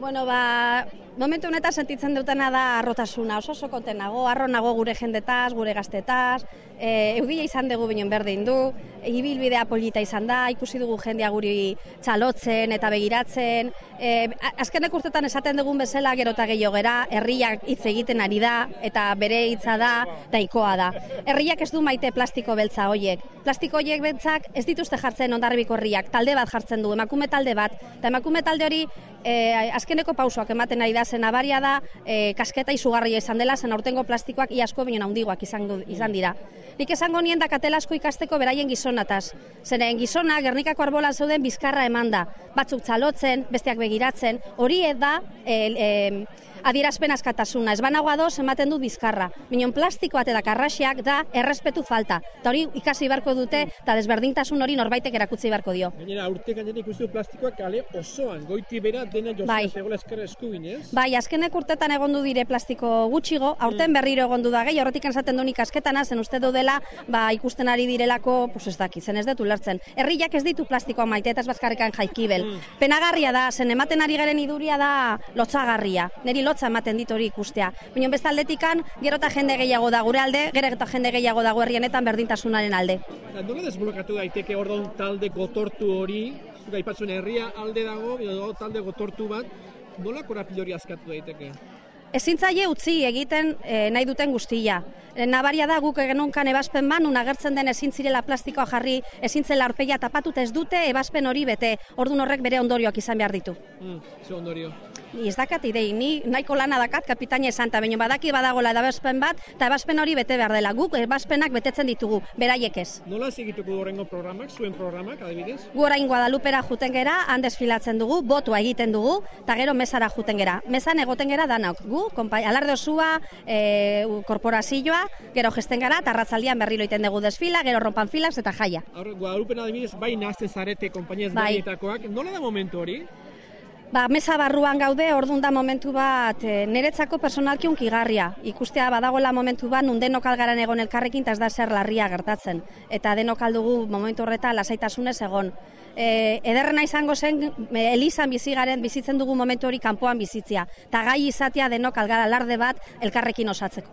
Bueno, momentu honetan sentitzen dutena da harrotasuna, oso konten nago, harro nago gure jendetaz, gure gaztetaz, eudia izan dugu binen berdin du, ibilbidea polita izan da, ikusi dugu jendea guri txalotzen eta begiratzen, azkenek urtetan esaten dugun bezala gero eta gehiago gera, herriak hitz egiten ari da, eta bere hitza da, nahikoa da. Herriak ez du maite plastiko beltza hoiek. Plastiko hoiek beltzak ez dituzte jartzen Hondarribiko herriak, talde bat jartzen du, emakume talde bat, eta emakume talde hori azkeneko pausoak ematen ari da, zen abaria da kasketa izugarria izan dela, zen aurtengo plastikoak iasko baino handigoak izan dira. Nik esango nien dakatela asko ikasteko beraien gizonataz. Zeren gizona Gernikako arbolan zeuden bizkarra emanda, batzuk txalotzen, besteak begiratzen, hori da adierazpen askatasuna, ez banagoa doz ematen du bizkarra. Minon plastikoa eta karraxiak da errespetu falta. Eta hori ikasi beharko dute, eta desberdintasun hori norbaitek erakutsi beharko dio. Gainera, urte gainera ikusi du plastikoak kale osoan, goiti bera dena jozea zegoela eskera eskubin, ez? Bai, azkenek urtetan egondu dire plastiko gutxigo, aurten berriro egondu da gehi, horretik esaten du nik asketana, zen uste du dela, ikusten ari direlako, ez dakit, zen ez dut ulertzen. Herriak ez ditu plastikoa maite, eta ez bazkarrikan jaikibel. Penagarria da, zen ematen ari garen iduria da lotzagarria. Neri lotza ematen dit hori ikustea. Baina beste aldetikan, gero eta jende gehiago da gure alde, gero eta jende gehiago dago herrienetan berdintasunaren alde. Nola desblokatu daiteke orduan talde gotortu hori, zuga aipatzen herria alde dago, edo talde gotortu bat, nola korapilo hori askatu daiteke? Ezintzaile utzi egiten nahi duten guztia. Nabaria da guk genonkan ebazpen ban, agertzen den ezin zirela plastikoa jarri, ezin zela aurpegia tapatut ez dute ebazpen hori bete, ordun horrek bere ondorioak izan behar ditu. Ze ondorio? Ez dakat idei, ni nahiko lana dakat kapitaina esan, eta baino badaki badagoela ebazpen bat, eta ebazpen hori bete behar dela. Guk ebazpenak betetzen ditugu, beraiek ez. Nola segituko horrengo programak, zuen programak, adibidez? Gu orain Guadalupera juten gera, han desfilatzen dugu, botua egiten dugu, eta gero mesara juten gera. Mesan egoten gera danok, gu, alarde osua, korporazioa, gero gesten gara, eta arratzaldian berriro iten dugu desfila, gero rompan filaz eta jaia. Guadalupena adibidez, bai nahazten zarete konpainiaz berrietakoak, nola da momentu hori? Mesa barruan gaude, ordun da momentu bat niretzako personalki hunkigarria. Ikustea badagoela momentu bat, nun denok algaran egon elkarrekin, eta ez da zer larria gertatzen. Eta denok aldugu momentu horreta lasaitasunez egon. Ederrena izango zen, Elizan bizitzen dugu momentu hori kanpoan bizitzia. Eta gai izatea denok algara alarde bat elkarrekin osatzeko.